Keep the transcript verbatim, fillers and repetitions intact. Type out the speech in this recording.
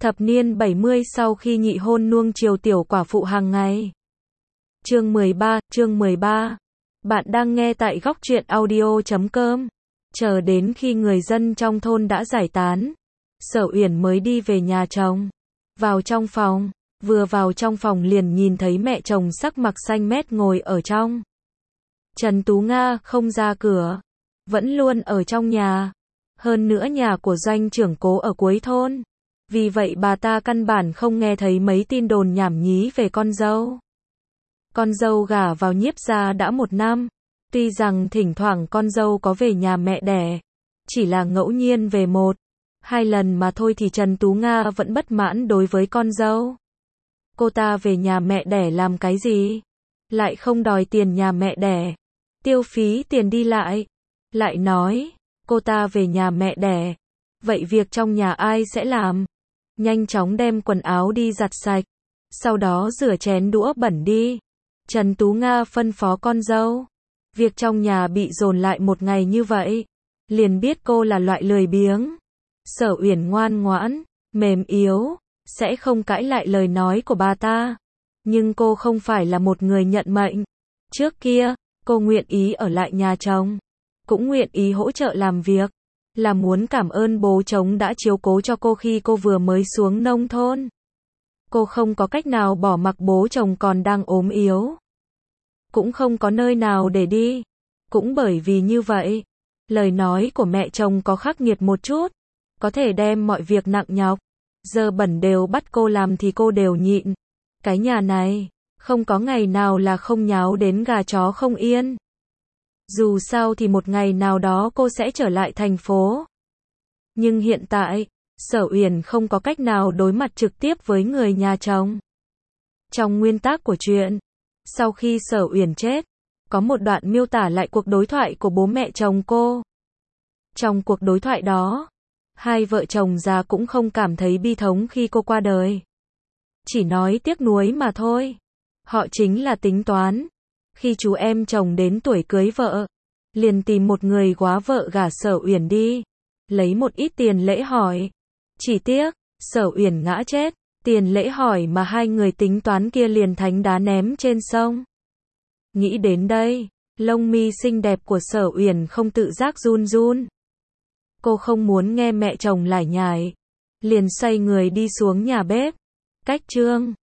Thập niên bảy mươi sau khi nhị hôn nuông chiều tiểu quả phụ hàng ngày. Chương mười ba, chương mười ba. Bạn đang nghe tại góc truyện audio chấm com. Chờ đến khi người dân trong thôn đã giải tán, Sở Uyển mới đi về nhà chồng. Vào trong phòng, vừa vào trong phòng liền nhìn thấy mẹ chồng sắc mặt xanh mét ngồi ở trong. Trần Tú Nga không ra cửa, vẫn luôn ở trong nhà. Hơn nữa nhà của doanh trưởng Cố ở cuối thôn. Vì vậy bà ta căn bản không nghe thấy mấy tin đồn nhảm nhí về con dâu. Con dâu gả vào Nhiếp gia đã một năm. Tuy rằng thỉnh thoảng con dâu có về nhà mẹ đẻ, chỉ là ngẫu nhiên về một, hai lần mà thôi thì Trần Tú Nga vẫn bất mãn đối với con dâu. Cô ta về nhà mẹ đẻ làm cái gì? Lại không đòi tiền nhà mẹ đẻ, tiêu phí tiền đi lại. Lại nói, cô ta về nhà mẹ đẻ, vậy việc trong nhà ai sẽ làm? Nhanh chóng đem quần áo đi giặt sạch, sau đó rửa chén đũa bẩn đi. Trần Tú Nga phân phó con dâu. Việc trong nhà bị dồn lại một ngày như vậy, liền biết cô là loại lười biếng. Sở Uyển ngoan ngoãn, mềm yếu, sẽ không cãi lại lời nói của bà ta. Nhưng cô không phải là một người nhận mệnh. Trước kia, cô nguyện ý ở lại nhà chồng, cũng nguyện ý hỗ trợ làm việc, là muốn cảm ơn bố chồng đã chiếu cố cho cô khi cô vừa mới xuống nông thôn. Cô không có cách nào bỏ mặc bố chồng còn đang ốm yếu, cũng không có nơi nào để đi. Cũng bởi vì như vậy, lời nói của mẹ chồng có khắc nghiệt một chút, có thể đem mọi việc nặng nhọc, dơ bẩn đều bắt cô làm thì cô đều nhịn. Cái nhà này, không có ngày nào là không nháo đến gà chó không yên. Dù sao thì một ngày nào đó cô sẽ trở lại thành phố. Nhưng hiện tại, Sở Uyển không có cách nào đối mặt trực tiếp với người nhà chồng. Trong nguyên tắc của chuyện, sau khi Sở Uyển chết, có một đoạn miêu tả lại cuộc đối thoại của bố mẹ chồng cô. Trong cuộc đối thoại đó, hai vợ chồng già cũng không cảm thấy bi thống khi cô qua đời, chỉ nói tiếc nuối mà thôi. Họ chính là tính toán, khi chú em chồng đến tuổi cưới vợ, liền tìm một người góa vợ gả Sở Uyển đi, lấy một ít tiền lễ hỏi. Chỉ tiếc, Sở Uyển ngã chết, tiền lễ hỏi mà hai người tính toán kia liền thánh đá ném trên sông. Nghĩ đến đây, lông mi xinh đẹp của Sở Uyển không tự giác run run. Cô không muốn nghe mẹ chồng lải nhải, liền xoay người đi xuống nhà bếp. Cách trương,